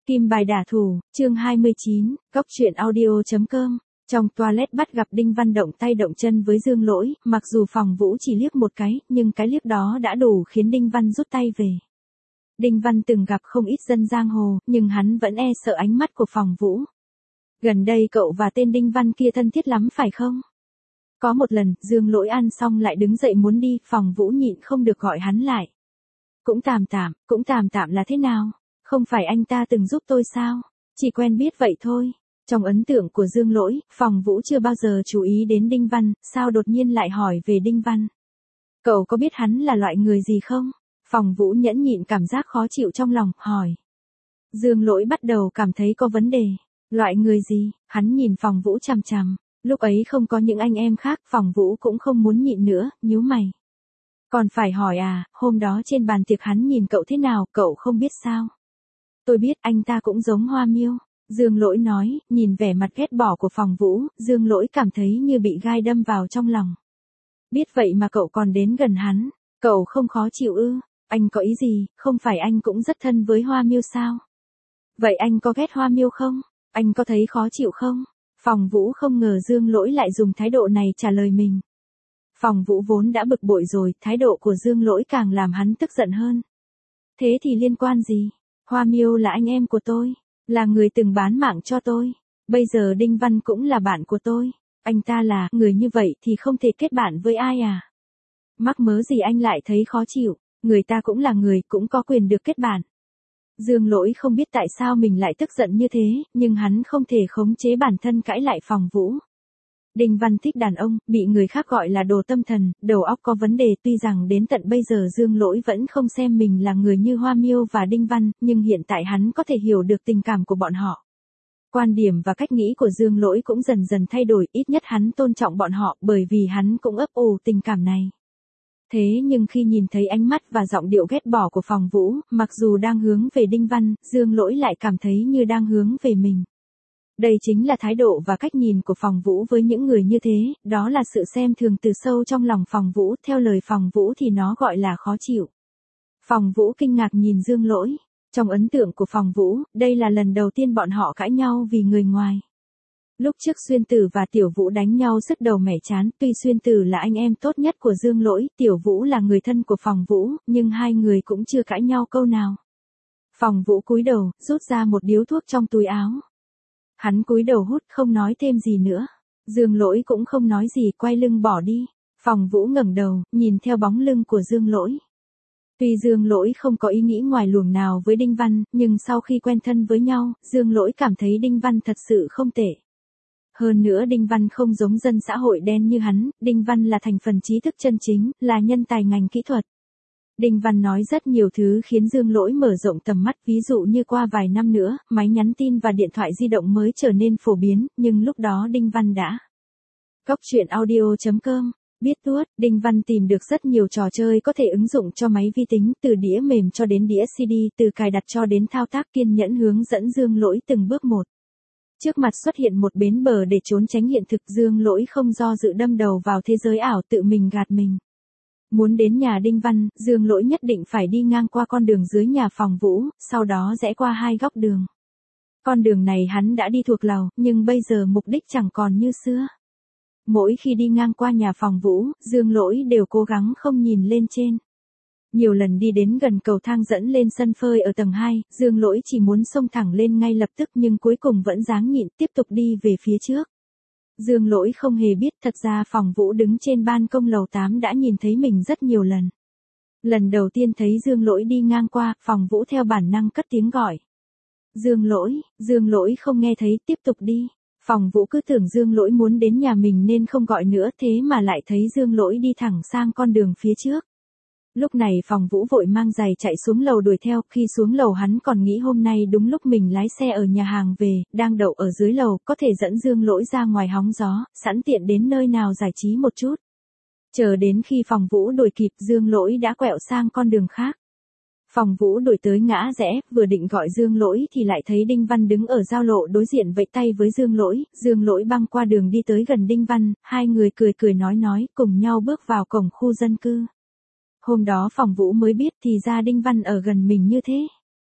Kim bài đả thủ, chương 29, Cóc truyện audio.com. Trong toilet bắt gặp Đinh Văn động tay động chân với Dương Lỗi, mặc dù Phòng Vũ chỉ liếc một cái, nhưng cái liếc đó đã đủ khiến Đinh Văn rút tay về. Đinh Văn từng gặp không ít dân giang hồ, nhưng hắn vẫn e sợ ánh mắt của Phòng Vũ. Gần đây cậu và tên Đinh Văn kia thân thiết lắm phải không? Có một lần, Dương Lỗi ăn xong lại đứng dậy muốn đi, Phòng Vũ nhịn không được gọi hắn lại. Cũng tạm tạm là thế nào? Không phải anh ta từng giúp tôi sao? Chỉ quen biết vậy thôi. Trong ấn tượng của Dương Lỗi, Phòng Vũ chưa bao giờ chú ý đến Đinh Văn, sao đột nhiên lại hỏi về Đinh Văn? Cậu có biết hắn là loại người gì không? Phòng Vũ nhẫn nhịn cảm giác khó chịu trong lòng, hỏi. Dương Lỗi bắt đầu cảm thấy có vấn đề. Loại người gì? Hắn nhìn Phòng Vũ chằm chằm. Lúc ấy không có những anh em khác, Phòng Vũ cũng không muốn nhịn nữa, nhíu mày. Còn phải hỏi à, hôm đó trên bàn tiệc hắn nhìn cậu thế nào, cậu không biết sao? Tôi biết, anh ta cũng giống Hoa Miêu. Dương Lỗi nói, nhìn vẻ mặt ghét bỏ của Phòng Vũ, Dương Lỗi cảm thấy như bị gai đâm vào trong lòng. Biết vậy mà cậu còn đến gần hắn, cậu không khó chịu ư? Anh có ý gì, không phải anh cũng rất thân với Hoa Miêu sao? Vậy anh có ghét Hoa Miêu không? Anh có thấy khó chịu không? Phòng Vũ không ngờ Dương Lỗi lại dùng thái độ này trả lời mình. Phòng Vũ vốn đã bực bội rồi, thái độ của Dương Lỗi càng làm hắn tức giận hơn. Thế thì liên quan gì? Hoa Miêu là anh em của tôi, là người từng bán mạng cho tôi. Bây giờ Đinh Văn cũng là bạn của tôi. Anh ta là người như vậy thì không thể kết bạn với ai à? Mắc mớ gì anh lại thấy khó chịu, người ta cũng là người, cũng có quyền được kết bạn. Dương Lỗi không biết tại sao mình lại tức giận như thế, nhưng hắn không thể khống chế bản thân cãi lại Phòng Vũ. Đinh Văn thích đàn ông, bị người khác gọi là đồ tâm thần, đầu óc có vấn đề, tuy rằng đến tận bây giờ Dương Lỗi vẫn không xem mình là người như Hoa Miêu và Đinh Văn, nhưng hiện tại hắn có thể hiểu được tình cảm của bọn họ. Quan điểm và cách nghĩ của Dương Lỗi cũng dần dần thay đổi, ít nhất hắn tôn trọng bọn họ bởi vì hắn cũng ấp ủ tình cảm này. Thế nhưng khi nhìn thấy ánh mắt và giọng điệu ghét bỏ của Phòng Vũ, mặc dù đang hướng về Đinh Văn, Dương Lỗi lại cảm thấy như đang hướng về mình. Đây chính là thái độ và cách nhìn của Phòng Vũ với những người như thế, đó là sự xem thường từ sâu trong lòng Phòng Vũ, theo lời Phòng Vũ thì nó gọi là khó chịu. Phòng Vũ kinh ngạc nhìn Dương Lỗi. Trong ấn tượng của Phòng Vũ, đây là lần đầu tiên bọn họ cãi nhau vì người ngoài. Lúc trước Xuyên Tử và Tiểu Vũ đánh nhau sứt đầu mẻ chán, tuy Xuyên Tử là anh em tốt nhất của Dương Lỗi, Tiểu Vũ là người thân của Phòng Vũ, nhưng hai người cũng chưa cãi nhau câu nào. Phòng Vũ cúi đầu, rút ra một điếu thuốc trong túi áo. Hắn cúi đầu hút, không nói thêm gì nữa. Dương Lỗi cũng không nói gì, quay lưng bỏ đi. Phòng Vũ ngẩng đầu, nhìn theo bóng lưng của Dương Lỗi. Tuy Dương Lỗi không có ý nghĩ ngoài luồng nào với Đinh Văn, nhưng sau khi quen thân với nhau, Dương Lỗi cảm thấy Đinh Văn thật sự không tệ. Hơn nữa Đinh Văn không giống dân xã hội đen như hắn, Đinh Văn là thành phần trí thức chân chính, là nhân tài ngành kỹ thuật. Đinh Văn nói rất nhiều thứ khiến Dương Lỗi mở rộng tầm mắt, ví dụ như qua vài năm nữa, máy nhắn tin và điện thoại di động mới trở nên phổ biến, nhưng lúc đó Đinh Văn đã. Cóc truyện audio.com. Biết tuốt, Đinh Văn tìm được rất nhiều trò chơi có thể ứng dụng cho máy vi tính, từ đĩa mềm cho đến đĩa CD, từ cài đặt cho đến thao tác, kiên nhẫn hướng dẫn Dương Lỗi từng bước một. Trước mặt xuất hiện một bến bờ để trốn tránh hiện thực, Dương Lỗi không do dự đâm đầu vào thế giới ảo, tự mình gạt mình. Muốn đến nhà Đinh Văn, Dương Lỗi nhất định phải đi ngang qua con đường dưới nhà Phòng Vũ, sau đó rẽ qua hai góc đường. Con đường này hắn đã đi thuộc lòng, nhưng bây giờ mục đích chẳng còn như xưa. Mỗi khi đi ngang qua nhà Phòng Vũ, Dương Lỗi đều cố gắng không nhìn lên trên. Nhiều lần đi đến gần cầu thang dẫn lên sân phơi ở tầng 2, Dương Lỗi chỉ muốn xông thẳng lên ngay lập tức nhưng cuối cùng vẫn ráng nhịn, tiếp tục đi về phía trước. Dương Lỗi không hề biết thật ra Phòng Vũ đứng trên ban công lầu 8 đã nhìn thấy mình rất nhiều lần. Lần đầu tiên thấy Dương Lỗi đi ngang qua, Phòng Vũ theo bản năng cất tiếng gọi. Dương Lỗi không nghe thấy, tiếp tục đi. Phòng Vũ cứ tưởng Dương Lỗi muốn đến nhà mình nên không gọi nữa, thế mà lại thấy Dương Lỗi đi thẳng sang con đường phía trước. Lúc này Phòng Vũ vội mang giày chạy xuống lầu đuổi theo, khi xuống lầu hắn còn nghĩ hôm nay đúng lúc mình lái xe ở nhà hàng về, đang đậu ở dưới lầu, có thể dẫn Dương Lỗi ra ngoài hóng gió, sẵn tiện đến nơi nào giải trí một chút. Chờ đến khi Phòng Vũ đuổi kịp, Dương Lỗi đã quẹo sang con đường khác. Phòng Vũ đuổi tới ngã rẽ, vừa định gọi Dương Lỗi thì lại thấy Đinh Văn đứng ở giao lộ đối diện vẫy tay với Dương Lỗi băng qua đường đi tới gần Đinh Văn, hai người cười cười nói cùng nhau bước vào cổng khu dân cư. Hôm đó Phòng Vũ mới biết thì ra Đinh Văn ở gần mình như thế.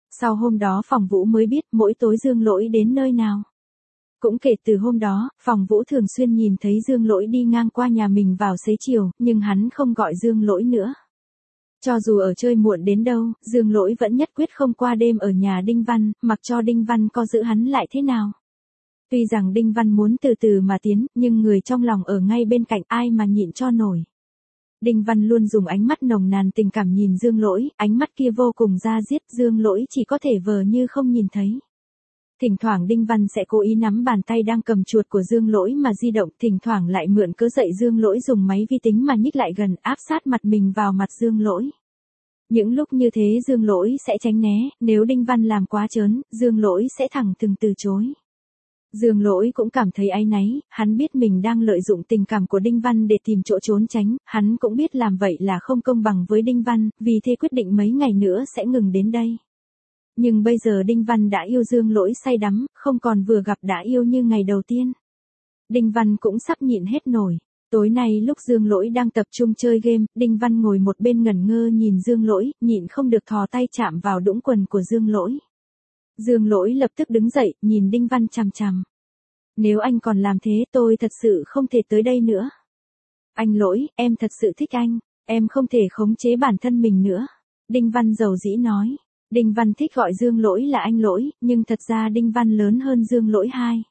Sau hôm đó Phòng Vũ mới biết mỗi tối Dương Lỗi đến nơi nào. Cũng kể từ hôm đó, Phòng Vũ thường xuyên nhìn thấy Dương Lỗi đi ngang qua nhà mình vào xế chiều, nhưng hắn không gọi Dương Lỗi nữa. Cho dù ở chơi muộn đến đâu, Dương Lỗi vẫn nhất quyết không qua đêm ở nhà Đinh Văn, mặc cho Đinh Văn có giữ hắn lại thế nào. Tuy rằng Đinh Văn muốn từ từ mà tiến, nhưng người trong lòng ở ngay bên cạnh ai mà nhịn cho nổi. Đinh Văn luôn dùng ánh mắt nồng nàn tình cảm nhìn Dương Lỗi, ánh mắt kia vô cùng da diết, Dương Lỗi chỉ có thể vờ như không nhìn thấy. Thỉnh thoảng Đinh Văn sẽ cố ý nắm bàn tay đang cầm chuột của Dương Lỗi mà di động, thỉnh thoảng lại mượn cớ dậy Dương Lỗi dùng máy vi tính mà nhích lại gần áp sát mặt mình vào mặt Dương Lỗi. Những lúc như thế Dương Lỗi sẽ tránh né, nếu Đinh Văn làm quá trớn, Dương Lỗi sẽ thẳng thừng từ chối. Dương Lỗi cũng cảm thấy áy náy, hắn biết mình đang lợi dụng tình cảm của Đinh Văn để tìm chỗ trốn tránh, hắn cũng biết làm vậy là không công bằng với Đinh Văn, vì thế quyết định mấy ngày nữa sẽ ngừng đến đây. Nhưng bây giờ Đinh Văn đã yêu Dương Lỗi say đắm, không còn vừa gặp đã yêu như ngày đầu tiên. Đinh Văn cũng sắp nhịn hết nổi. Tối nay lúc Dương Lỗi đang tập trung chơi game, Đinh Văn ngồi một bên ngẩn ngơ nhìn Dương Lỗi, nhịn không được thò tay chạm vào đũng quần của Dương Lỗi. Dương Lỗi lập tức đứng dậy, nhìn Đinh Văn chằm chằm. Nếu anh còn làm thế tôi thật sự không thể tới đây nữa. Anh Lỗi, em thật sự thích anh, em không thể khống chế bản thân mình nữa. Đinh Văn dầu dĩ nói. Đinh Văn thích gọi Dương Lỗi là anh Lỗi, nhưng thật ra Đinh Văn lớn hơn Dương Lỗi 2.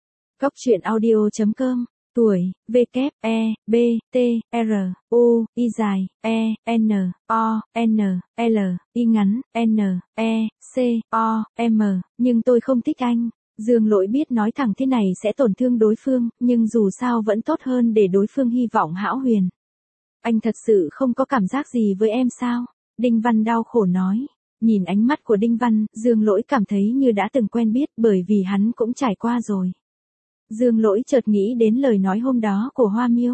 Góc truyện audio.com, tuổi, W, E, B, T, R, U, Y dài, E, N, O, N, L, Y ngắn, N, E, C, O, M, nhưng tôi không thích anh. Dương Lỗi biết nói thẳng thế này sẽ tổn thương đối phương, nhưng dù sao vẫn tốt hơn để đối phương hy vọng hão huyền. Anh thật sự không có cảm giác gì với em sao? Đinh Văn đau khổ nói. Nhìn ánh mắt của Đinh Văn, Dương Lỗi cảm thấy như đã từng quen biết bởi vì hắn cũng trải qua rồi. Dương Lỗi chợt nghĩ đến lời nói hôm đó của Hoa Miêu.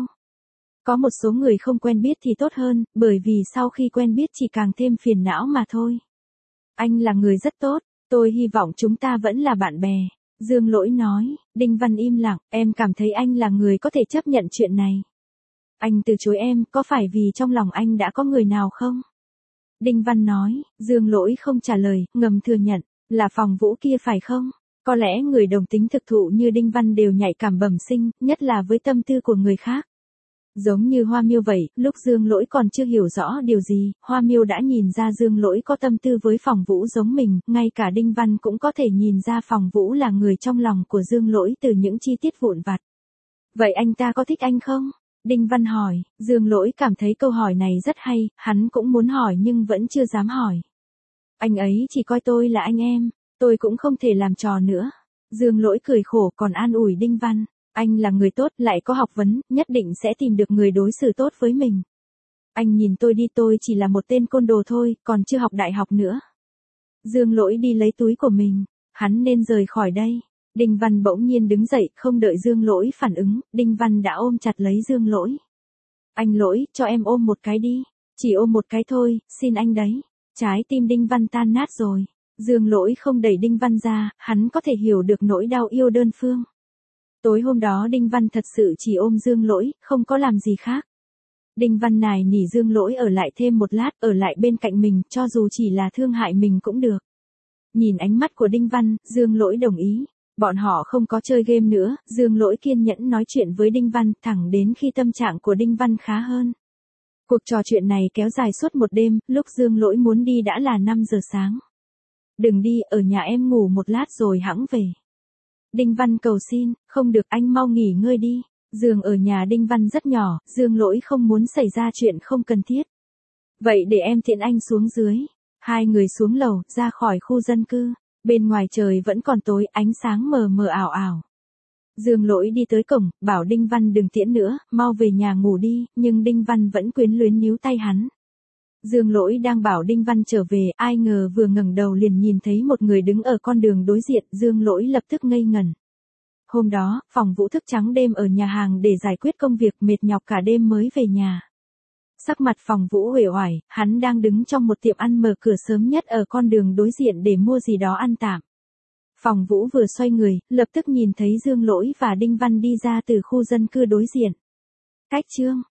Có một số người không quen biết thì tốt hơn, bởi vì sau khi quen biết chỉ càng thêm phiền não mà thôi. Anh là người rất tốt, tôi hy vọng chúng ta vẫn là bạn bè. Dương Lỗi nói. Đinh Văn im lặng, em cảm thấy anh là người có thể chấp nhận chuyện này. Anh từ chối em, có phải vì trong lòng anh đã có người nào không? Đinh Văn nói. Dương Lỗi không trả lời, ngầm thừa nhận, là Phòng Vũ kia phải không? Có lẽ người đồng tính thực thụ như Đinh Văn đều nhạy cảm bẩm sinh, nhất là với tâm tư của người khác. Giống như Hoa Miêu vậy, lúc Dương Lỗi còn chưa hiểu rõ điều gì, Hoa Miêu đã nhìn ra Dương Lỗi có tâm tư với Phòng Vũ giống mình, ngay cả Đinh Văn cũng có thể nhìn ra Phòng Vũ là người trong lòng của Dương Lỗi từ những chi tiết vụn vặt. Vậy anh ta có thích anh không? Đinh Văn hỏi. Dương Lỗi cảm thấy câu hỏi này rất hay, hắn cũng muốn hỏi nhưng vẫn chưa dám hỏi. Anh ấy chỉ coi tôi là anh em, tôi cũng không thể làm trò nữa. Dương Lỗi cười khổ còn an ủi Đinh Văn. Anh là người tốt, lại có học vấn, nhất định sẽ tìm được người đối xử tốt với mình. Anh nhìn tôi đi, tôi chỉ là một tên côn đồ thôi, còn chưa học đại học nữa. Dương Lỗi đi lấy túi của mình, hắn nên rời khỏi đây. Đinh Văn bỗng nhiên đứng dậy, không đợi Dương Lỗi phản ứng, Đinh Văn đã ôm chặt lấy Dương Lỗi. Anh Lỗi, cho em ôm một cái đi. Chỉ ôm một cái thôi, xin anh đấy. Trái tim Đinh Văn tan nát rồi. Dương Lỗi không đẩy Đinh Văn ra, hắn có thể hiểu được nỗi đau yêu đơn phương. Tối hôm đó Đinh Văn thật sự chỉ ôm Dương Lỗi, không có làm gì khác. Đinh Văn nài nỉ Dương Lỗi ở lại thêm một lát, ở lại bên cạnh mình, cho dù chỉ là thương hại mình cũng được. Nhìn ánh mắt của Đinh Văn, Dương Lỗi đồng ý. Bọn họ không có chơi game nữa, Dương Lỗi kiên nhẫn nói chuyện với Đinh Văn, thẳng đến khi tâm trạng của Đinh Văn khá hơn. Cuộc trò chuyện này kéo dài suốt một đêm, lúc Dương Lỗi muốn đi đã là 5 giờ sáng. Đừng đi, ở nhà em ngủ một lát rồi hẵng về. Đinh Văn cầu xin, không được, anh mau nghỉ ngơi đi. Giường ở nhà Đinh Văn rất nhỏ, Dương Lỗi không muốn xảy ra chuyện không cần thiết. Vậy để em tiện anh xuống dưới. Hai người xuống lầu, ra khỏi khu dân cư. Bên ngoài trời vẫn còn tối, ánh sáng mờ mờ ảo ảo. Dương Lỗi đi tới cổng, bảo Đinh Văn đừng tiễn nữa, mau về nhà ngủ đi, nhưng Đinh Văn vẫn quyến luyến níu tay hắn. Dương Lỗi đang bảo Đinh Văn trở về, ai ngờ vừa ngẩng đầu liền nhìn thấy một người đứng ở con đường đối diện, Dương Lỗi lập tức ngây ngẩn. Hôm đó, Phòng Vũ thức trắng đêm ở nhà hàng để giải quyết công việc, mệt nhọc cả đêm mới về nhà. Sắc mặt Phòng Vũ uể oải, hắn đang đứng trong một tiệm ăn mở cửa sớm nhất ở con đường đối diện để mua gì đó ăn tạm. Phòng Vũ vừa xoay người, lập tức nhìn thấy Dương Lỗi và Đinh Văn đi ra từ khu dân cư đối diện. Cách chương